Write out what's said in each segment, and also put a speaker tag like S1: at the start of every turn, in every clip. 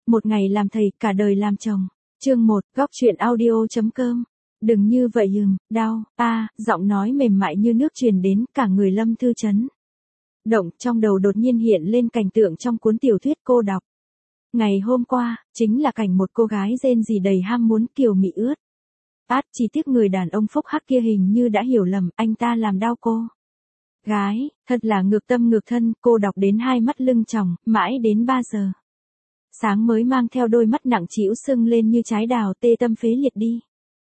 S1: một ngày làm thầy, cả đời làm chồng. Chương 1, góc truyện audio.com. Đừng như vậy đau, giọng nói mềm mại như nước truyền đến, cả người Lâm Thư chấn động, trong đầu đột nhiên hiện lên cảnh tượng trong cuốn tiểu thuyết cô đọc. Ngày hôm qua, chính là cảnh một cô gái rên rỉ đầy ham muốn kiều mị ướt. Chỉ tiếc người đàn ông phúc hắc kia hình như đã hiểu lầm, anh ta làm đau cô gái, thật là ngược tâm ngược thân. Cô đọc đến hai mắt lưng tròng, mãi đến 3 giờ sáng mới mang theo đôi mắt nặng trĩu sưng lên như trái đào, tê tâm phế liệt đi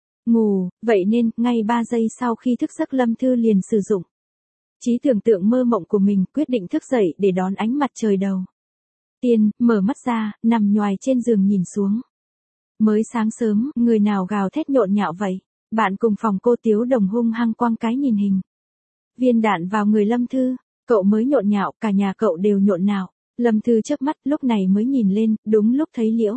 S1: ngủ. Vậy nên, ngay 3 giây sau khi thức giấc, Lâm Thư liền sử dụng trí tưởng tượng mơ mộng của mình, quyết định thức dậy để đón ánh mặt trời đầu tiên. Mở mắt ra, nằm nhoài trên giường nhìn xuống. Mới sáng sớm, người nào gào thét nhộn nhạo vậy? Bạn cùng phòng cô Tiếu Đồng hung hăng quăng cái nhìn hình viên đạn vào người Lâm Thư. Cậu mới nhộn nhạo, cả nhà cậu đều nhộn nhạo. Lâm Thư chớp mắt, lúc này mới nhìn lên, đúng lúc thấy Liễu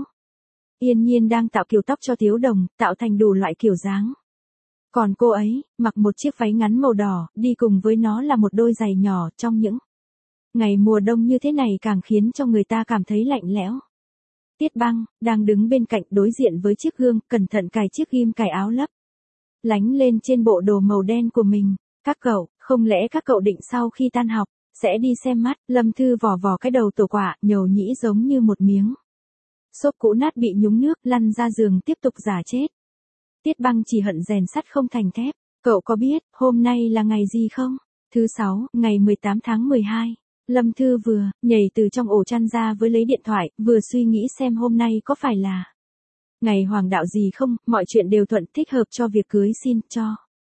S1: Yên Nhiên đang tạo kiểu tóc cho Tiếu Đồng, tạo thành đủ loại kiểu dáng. Còn cô ấy, mặc một chiếc váy ngắn màu đỏ, đi cùng với nó là một đôi giày nhỏ. Trong những ngày mùa đông như thế này càng khiến cho người ta cảm thấy lạnh lẽo. Tiết Băng đang đứng bên cạnh, đối diện với chiếc gương, cẩn thận cài chiếc ghim cài áo lấp lánh lên trên bộ đồ màu đen của mình. Các cậu, không lẽ các cậu định sau khi tan học sẽ đi xem mắt? Lâm Thư vò vò cái đầu tổ quả, nhầu nhĩ giống như một miếng xốp cũ nát bị nhúng nước, lăn ra giường tiếp tục giả chết. Tiết Băng chỉ hận rèn sắt không thành thép. Cậu có biết hôm nay là ngày gì không? Thứ 6, ngày 18 tháng 12. Lâm Thư vừa nhảy từ trong ổ chăn ra với lấy điện thoại, vừa suy nghĩ xem hôm nay có phải là ngày hoàng đạo gì không. Mọi chuyện đều thuận, thích hợp cho việc cưới xin, cho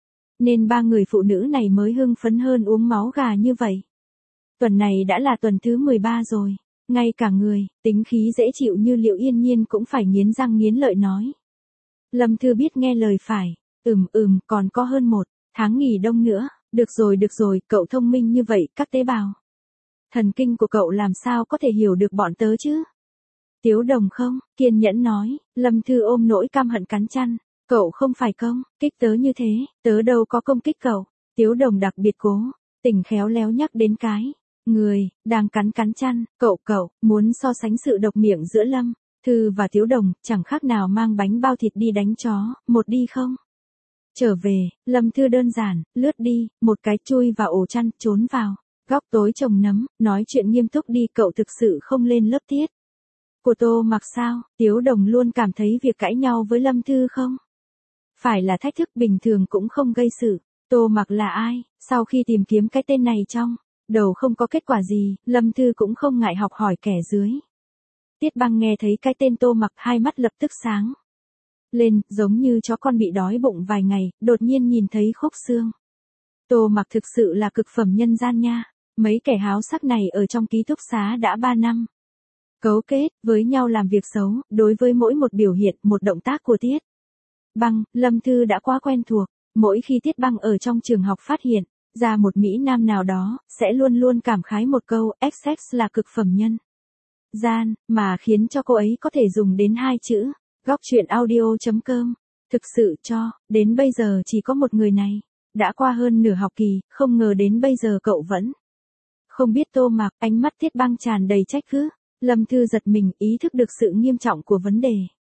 S1: nên ba người phụ nữ này mới hưng phấn hơn uống máu gà như vậy. Tuần này đã là tuần thứ 13 rồi. Ngay cả người tính khí dễ chịu như Liễu Yên Nhiên cũng phải nghiến răng nghiến lợi nói. Lâm Thư biết nghe lời phải. Còn có hơn 1 tháng nghỉ đông nữa. Được rồi, cậu thông minh như vậy, các tế bào thần kinh của cậu làm sao có thể hiểu được bọn tớ chứ? Tiếu Đồng không kiên nhẫn nói. Lâm Thư ôm nỗi căm hận cắn chăn. Cậu không phải công kích tớ như thế, tớ đâu có công kích cậu. Tiếu Đồng đặc biệt cố tình khéo léo nhắc đến cái người đang cắn chăn. Cậu muốn so sánh sự độc miệng giữa Lâm Thư và Tiếu Đồng, chẳng khác nào mang bánh bao thịt đi đánh chó, một đi không trở về. Lâm Thư đơn giản lướt đi, một cái chui vào ổ chăn, trốn vào góc tối trồng nấm, nói chuyện nghiêm túc đi. Cậu thực sự không lên lớp tiết của Tô Mặc sao? Tiếu Đồng luôn cảm thấy việc cãi nhau với Lâm Thư không phải là thách thức, bình thường cũng không gây sự. Tô Mặc là ai? Sau khi tìm kiếm cái tên này trong đầu không có kết quả gì, Lâm Thư cũng không ngại học hỏi kẻ dưới. Tiết Băng nghe thấy cái tên Tô Mặc, hai mắt lập tức sáng lên, giống như chó con bị đói bụng vài ngày, đột nhiên nhìn thấy khúc xương. Tô Mặc thực sự là cực phẩm nhân gian nha. Mấy kẻ háo sắc này ở trong ký túc xá đã 3 năm. Cấu kết với nhau làm việc xấu, đối với mỗi một biểu hiện, một động tác của Tiết Băng, Lâm Thư đã quá quen thuộc. Mỗi khi Tiết Băng ở trong trường học phát hiện ra một mỹ nam nào đó, sẽ luôn luôn cảm khái một câu, XX là cực phẩm nhân gian, mà khiến cho cô ấy có thể dùng đến 2 chữ, góc truyện audio.com. Thực sự cho đến bây giờ chỉ có một người này. Đã qua hơn nửa học kỳ, không ngờ đến bây giờ cậu vẫn không biết Tô Mặc. Ánh mắt Tiết Băng tràn đầy trách cứ. Lâm Thư giật mình, ý thức được sự nghiêm trọng của vấn đề.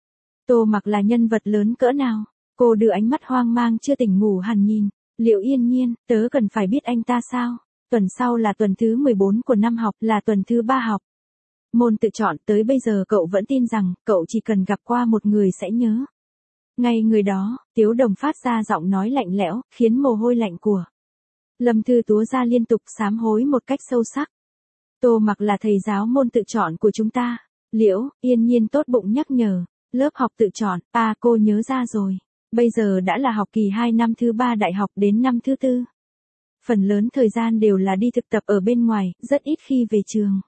S1: Tô Mặc là nhân vật lớn cỡ nào? Cô đưa ánh mắt hoang mang chưa tỉnh ngủ hằn nhìn Liễu Yên Nhiên. Tớ cần phải biết anh ta sao? Tuần sau là tuần thứ 14 của năm học, là tuần thứ 3 học môn tự chọn. Tới bây giờ cậu vẫn tin rằng cậu chỉ cần gặp qua một người sẽ nhớ ngay người đó. Tiếu Đồng phát ra giọng nói lạnh lẽo, khiến mồ hôi lạnh của Lâm Thư túa ra liên tục, sám hối một cách sâu sắc. Tô Mặc là thầy giáo môn tự chọn của chúng ta. Liễu Yên Nhiên tốt bụng nhắc nhở. Lớp học tự chọn, cô nhớ ra rồi. Bây giờ đã là học kỳ 2 năm thứ 3 đại học đến năm thứ 4. Phần lớn thời gian đều là đi thực tập ở bên ngoài, rất ít khi về trường.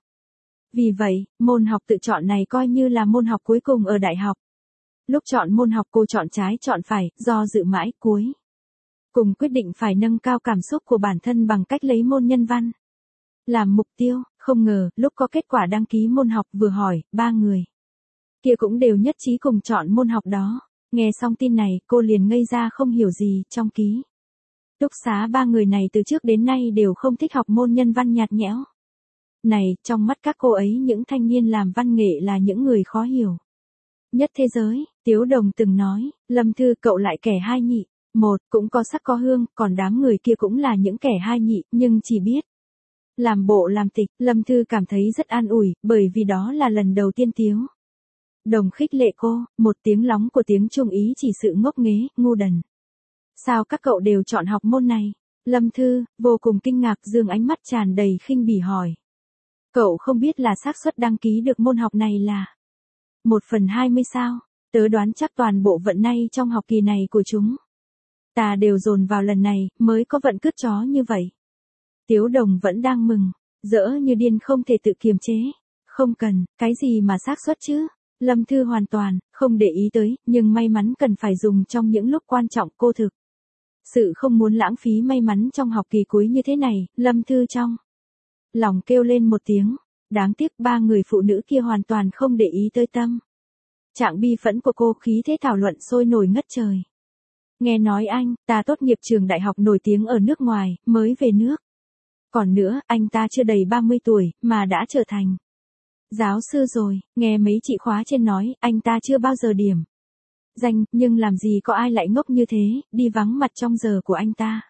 S1: Vì vậy, môn học tự chọn này coi như là môn học cuối cùng ở đại học. Lúc chọn môn học cô chọn trái chọn phải, do dự mãi, cuối cùng quyết định phải nâng cao cảm xúc của bản thân bằng cách lấy môn nhân văn làm mục tiêu. Không ngờ, lúc có kết quả đăng ký môn học vừa hỏi, 3 người kia cũng đều nhất trí cùng chọn môn học đó. Nghe xong tin này, cô liền ngây ra không hiểu gì. Trong ký túc xá 3 người này từ trước đến nay đều không thích học môn nhân văn nhạt nhẽo Này, trong mắt các cô ấy những thanh niên làm văn nghệ là những người khó hiểu nhất thế giới, Tiếu Đồng từng nói, Lâm Thư cậu lại kẻ hai nhị. Một, cũng có sắc có hương, còn đám người kia cũng là những kẻ hai nhị, nhưng chỉ biết làm bộ làm tịch. Lâm Thư cảm thấy rất an ủi, bởi vì đó là lần đầu tiên Tiếu Đồng khích lệ cô, một tiếng lóng của tiếng Trung Ý chỉ sự ngốc nghế, ngu đần. Sao các cậu đều chọn học môn này? Lâm Thư, vô cùng kinh ngạc dương ánh mắt tràn đầy khinh bỉ hỏi. Cậu không biết là xác suất đăng ký được môn học này là 1/20 sao? Tớ đoán chắc toàn bộ vận nay trong học kỳ này của chúng ta đều dồn vào lần này, mới có vận cứt chó như vậy. Tiếu Đồng vẫn đang mừng, rỡ như điên không thể tự kiềm chế. Không cần, cái gì mà xác suất chứ? Lâm Thư hoàn toàn không để ý tới, nhưng may mắn cần phải dùng trong những lúc quan trọng. Cô thực sự không muốn lãng phí may mắn trong học kỳ cuối như thế này. Lâm Thư trong lòng kêu lên một tiếng. Đáng tiếc ba người phụ nữ kia hoàn toàn không để ý tới tâm trạng bi phẫn của cô. Khí thế thảo luận sôi nổi ngất trời. Nghe nói anh ta tốt nghiệp trường đại học nổi tiếng ở nước ngoài, mới về nước. Còn nữa, anh ta chưa đầy 30 tuổi, mà đã trở thành giáo sư rồi. Nghe mấy chị khóa trên nói, anh ta chưa bao giờ điểm danh, nhưng làm gì có ai lại ngốc như thế, đi vắng mặt trong giờ của anh ta.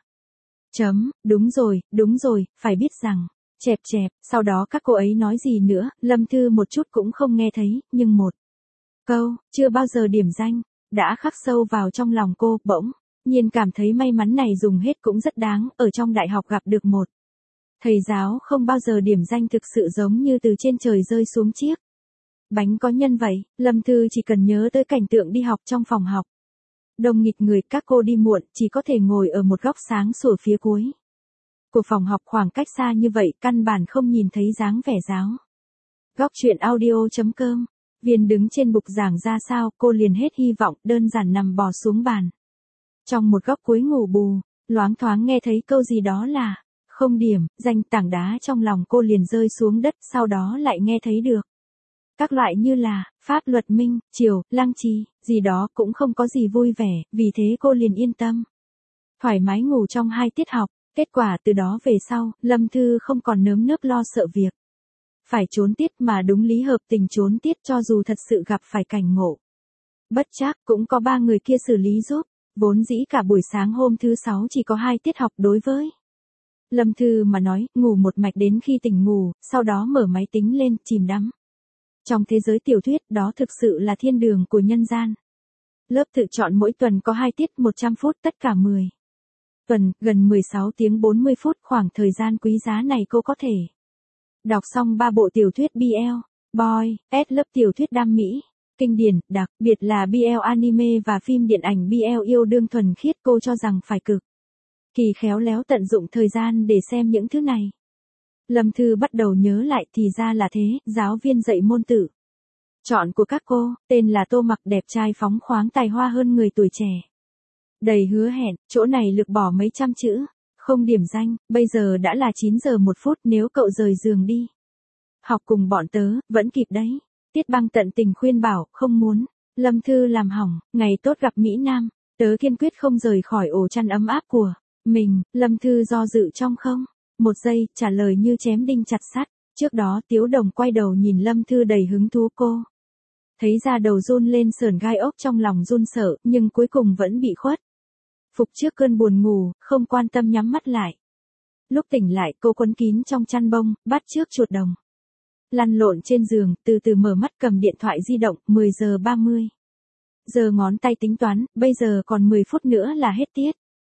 S1: Đúng rồi, phải biết rằng, chẹp, sau đó các cô ấy nói gì nữa, Lâm Thư một chút cũng không nghe thấy, nhưng một câu, chưa bao giờ điểm danh, đã khắc sâu vào trong lòng cô. Bỗng nhiên cảm thấy may mắn này dùng hết cũng rất đáng. Ở trong đại học gặp được một thầy giáo không bao giờ điểm danh thực sự giống như từ trên trời rơi xuống chiếc bánh có nhân vậy. Lâm Thư chỉ cần nhớ tới cảnh tượng đi học trong phòng học đông nghịt người, các cô đi muộn, chỉ có thể ngồi ở một góc sáng sủa phía cuối của phòng học. Khoảng cách xa như vậy, căn bản không nhìn thấy dáng vẻ giáo Góc Chuyện Audio.com. Viên đứng trên bục giảng ra sao, cô liền hết hy vọng, đơn giản nằm bò xuống bàn. Trong một góc cuối ngủ bù, loáng thoáng nghe thấy câu gì đó là không điểm danh. Tảng đá trong lòng cô liền rơi xuống đất, sau đó lại nghe thấy được các loại như là pháp luật minh, triều, lăng trì, gì đó cũng không có gì vui vẻ, vì thế cô liền yên tâm thoải mái ngủ trong 2 tiết học. Kết quả từ đó về sau, Lâm Thư không còn nơm nớp lo sợ việc phải trốn tiết, mà đúng lý hợp tình trốn tiết. Cho dù thật sự gặp phải cảnh ngộ bất trắc, cũng có 3 người kia xử lý giúp. Vốn dĩ cả buổi sáng hôm thứ 6 chỉ có 2 tiết học. Đối với Lâm Thư mà nói, ngủ một mạch đến khi tỉnh ngủ, sau đó mở máy tính lên, chìm đắm trong thế giới tiểu thuyết, đó thực sự là thiên đường của nhân gian. Lớp tự chọn mỗi tuần có 2 tiết 100 phút, tất cả 10 tuần, gần 16 tiếng 40 phút. Khoảng thời gian quý giá này cô có thể đọc xong 3 bộ tiểu thuyết BL, Boy, S lớp tiểu thuyết đam mỹ, kinh điển, đặc biệt là BL anime và phim điện ảnh BL yêu đương thuần khiết. Cô cho rằng phải cực kỳ khéo léo tận dụng thời gian để xem những thứ này. Lâm Thư bắt đầu nhớ lại, thì ra là thế. Giáo viên dạy môn tự chọn của các cô, tên là Tô Mặc, đẹp trai phóng khoáng, tài hoa hơn người, tuổi trẻ đầy hứa hẹn. Chỗ này lược bỏ mấy trăm chữ, không điểm danh. Bây giờ đã là 9 giờ 1 phút, nếu cậu rời giường đi học cùng bọn tớ, vẫn kịp đấy. Tiết Băng tận tình khuyên bảo, không muốn Lâm Thư làm hỏng ngày tốt gặp Mỹ Nam. Tớ kiên quyết không rời khỏi ổ chăn ấm áp của mình. Lâm Thư do dự trong không một giây, trả lời như chém đinh chặt sắt. Trước đó Tiếu Đồng quay đầu nhìn Lâm Thư đầy hứng thú. Cô thấy da đầu run lên, sởn gai ốc, trong lòng run sợ, nhưng cuối cùng vẫn bị khuất phục trước cơn buồn ngủ, không quan tâm nhắm mắt lại. Lúc tỉnh lại, cô quấn kín trong chăn bông, bắt chước chuột đồng lăn lộn trên giường, từ từ mở mắt, cầm điện thoại di động. 10 giờ 30. Giờ ngón tay tính toán, bây giờ còn 10 phút nữa là hết tiết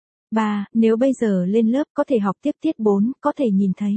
S1: 3. Nếu bây giờ lên lớp có thể học tiếp tiết 4, có thể nhìn thấy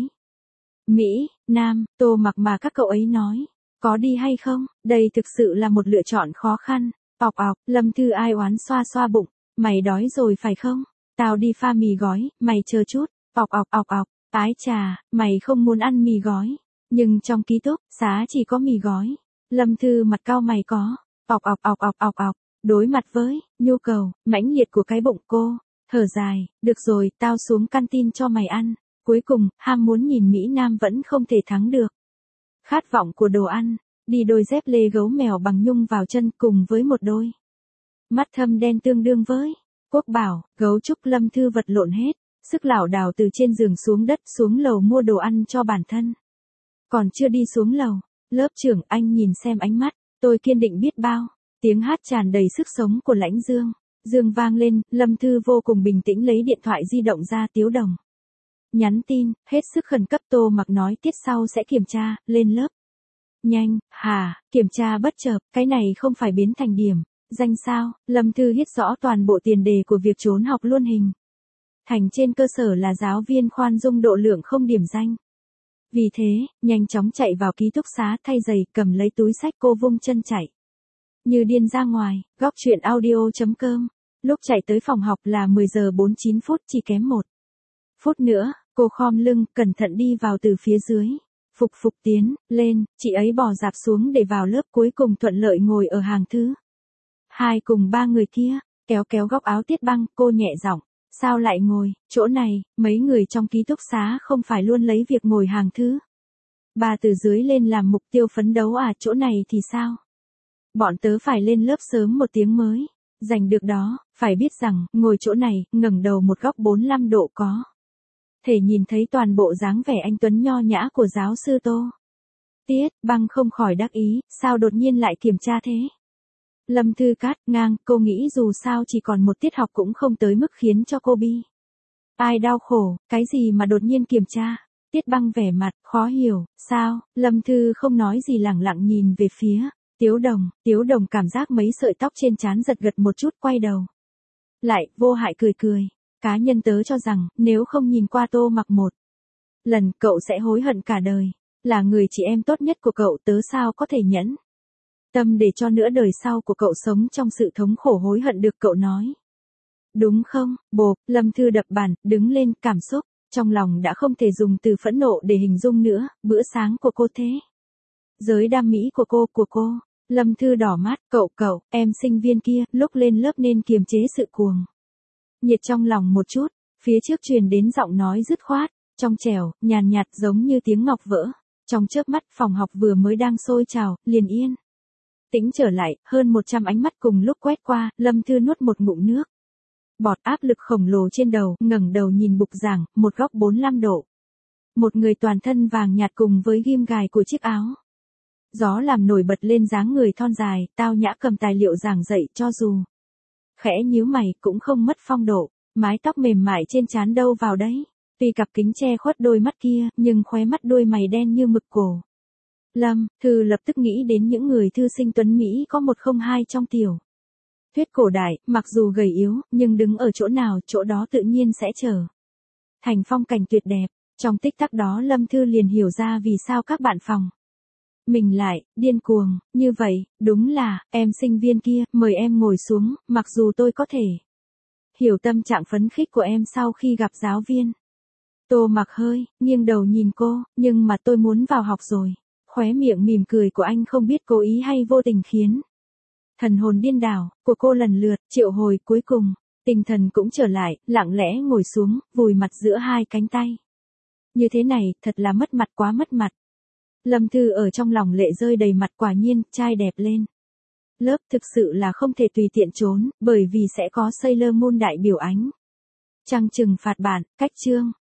S1: Mỹ Nam, Tô Mặc mà các cậu ấy nói. Có đi hay không? Đây thực sự là một lựa chọn khó khăn. Ọc ọc, Lâm Thư ai oán xoa xoa bụng. Mày đói rồi phải không? Tao đi pha mì gói, mày chờ chút. Ọc ọc ọc ọc, ái chà, mày không muốn ăn mì gói. Nhưng trong ký túc xá chỉ có mì gói. Lâm Thư mặt cau mày có. Ọc ọc ọc ọc ọc ọc, đối mặt với nhu cầu mãnh liệt của cái bụng cô thở dài, được rồi, tao xuống canteen cho mày ăn. Cuối cùng, ham muốn nhìn Mỹ Nam vẫn không thể thắng được khát vọng của đồ ăn. Đi đôi dép lê gấu mèo bằng nhung vào chân, cùng với một đôi mắt thâm đen tương đương với quốc bảo, gấu trúc. Lâm Thư vật lộn hết sức, lảo đảo từ trên giường xuống đất, xuống lầu mua đồ ăn cho bản thân. Còn chưa đi xuống lầu, lớp trưởng anh nhìn xem ánh mắt, tôi kiên định biết bao. Tiếng hát tràn đầy sức sống của Lãnh Dương. Dương vang lên, Lâm Thư vô cùng bình tĩnh lấy điện thoại di động ra Tiếu Đồng. Nhắn tin, hết sức khẩn cấp Tô Mặc nói tiết sau sẽ kiểm tra, lên lớp. Nhanh, kiểm tra bất chợt, cái này không phải biến thành điểm, danh sao, Lâm Thư viết rõ toàn bộ tiền đề của việc trốn học luôn hình. Thành trên cơ sở là giáo viên khoan dung độ lượng không điểm danh. Vì thế, nhanh chóng chạy vào ký túc xá thay giày cầm lấy túi sách cô vung chân chạy. Như điên ra ngoài, góc chuyện audio.com. Lúc chạy tới phòng học là 10 giờ 49 phút chỉ kém 1 phút nữa, cô khom lưng, cẩn thận đi vào từ phía dưới. Phục tiến, lên, chị ấy bò dạp xuống để vào lớp cuối cùng thuận lợi ngồi ở hàng thứ 2 cùng 3 người kia, kéo góc áo Tiết Băng, cô nhẹ giọng, sao lại ngồi, chỗ này, mấy người trong ký túc xá không phải luôn lấy việc ngồi hàng thứ 3 từ dưới lên làm mục tiêu phấn đấu à, chỗ này thì sao? Bọn tớ phải lên lớp sớm một tiếng mới giành được đó, phải biết rằng, ngồi chỗ này, ngẩng đầu một góc 45 độ có thể nhìn thấy toàn bộ dáng vẻ anh tuấn nho nhã của giáo sư Tô. Tiết Băng không khỏi đắc ý, sao đột nhiên lại kiểm tra thế? Lâm Thư cắt ngang, cô nghĩ dù sao chỉ còn một tiết học cũng không tới mức khiến cho cô bi ai đau khổ, cái gì mà đột nhiên kiểm tra? Tiết Băng vẻ mặt, khó hiểu, sao? Lâm Thư không nói gì lẳng lặng nhìn về phía Tiếu Đồng cảm giác mấy sợi tóc trên trán giật gật một chút quay đầu. Lại, vô hại cười. Cá nhân tớ cho rằng, nếu không nhìn qua Tô Mặc một lần, cậu sẽ hối hận cả đời. Là người chị em tốt nhất của cậu, tớ sao có thể nhẫn tâm để cho nửa đời sau của cậu sống trong sự thống khổ hối hận được, cậu nói. Đúng không, bộp, Lâm Thư đập bàn, đứng lên, cảm xúc trong lòng đã không thể dùng từ phẫn nộ để hình dung nữa, bữa sáng của cô thế. Giới đam mỹ của cô. Lâm Thư đỏ mắt, cậu, em sinh viên kia, lúc lên lớp nên kiềm chế sự cuồng nhiệt trong lòng một chút, phía trước truyền đến giọng nói dứt khoát, trong trẻo, nhàn nhạt giống như tiếng ngọc vỡ. Trong chớp mắt phòng học vừa mới đang sôi trào, liền yên tĩnh trở lại, hơn 100 ánh mắt cùng lúc quét qua, Lâm Thư nuốt một ngụm nước bọt, áp lực khổng lồ trên đầu, ngẩng đầu nhìn bục giảng, một góc 45 độ. Một người toàn thân vàng nhạt cùng với ghim gài của chiếc áo gió làm nổi bật lên dáng người thon dài, tao nhã cầm tài liệu giảng dạy, cho dù khẽ nhíu mày cũng không mất phong độ, mái tóc mềm mại trên trán đâu vào đấy. Tuy cặp kính che khuất đôi mắt kia, nhưng khóe mắt đôi mày đen như mực cổ. Lâm Thư lập tức nghĩ đến những người thư sinh tuấn Mỹ có 102 trong tiểu thuyết cổ đại, mặc dù gầy yếu, nhưng đứng ở chỗ nào, chỗ đó tự nhiên sẽ trở thành phong cảnh tuyệt đẹp. Trong tích tắc đó Lâm Thư liền hiểu ra vì sao các bạn phòng mình lại điên cuồng như vậy, đúng là, em sinh viên kia, mời em ngồi xuống, mặc dù tôi có thể hiểu tâm trạng phấn khích của em sau khi gặp giáo viên. Tô Mặc hơi nghiêng đầu nhìn cô, nhưng mà tôi muốn vào học rồi. Khóe miệng mỉm cười của anh không biết cố ý hay vô tình khiến thần hồn điên đảo của cô lần lượt triệu hồi, cuối cùng tinh thần cũng trở lại, lặng lẽ ngồi xuống, vùi mặt giữa hai cánh tay. Như thế này, thật là mất mặt, quá mất mặt. Lâm Thư ở trong lòng lệ rơi đầy mặt, quả nhiên, trai đẹp lên lớp thực sự là không thể tùy tiện trốn, bởi vì sẽ có Sailor Moon đại biểu ánh trăng trừng phạt bạn, cách chương.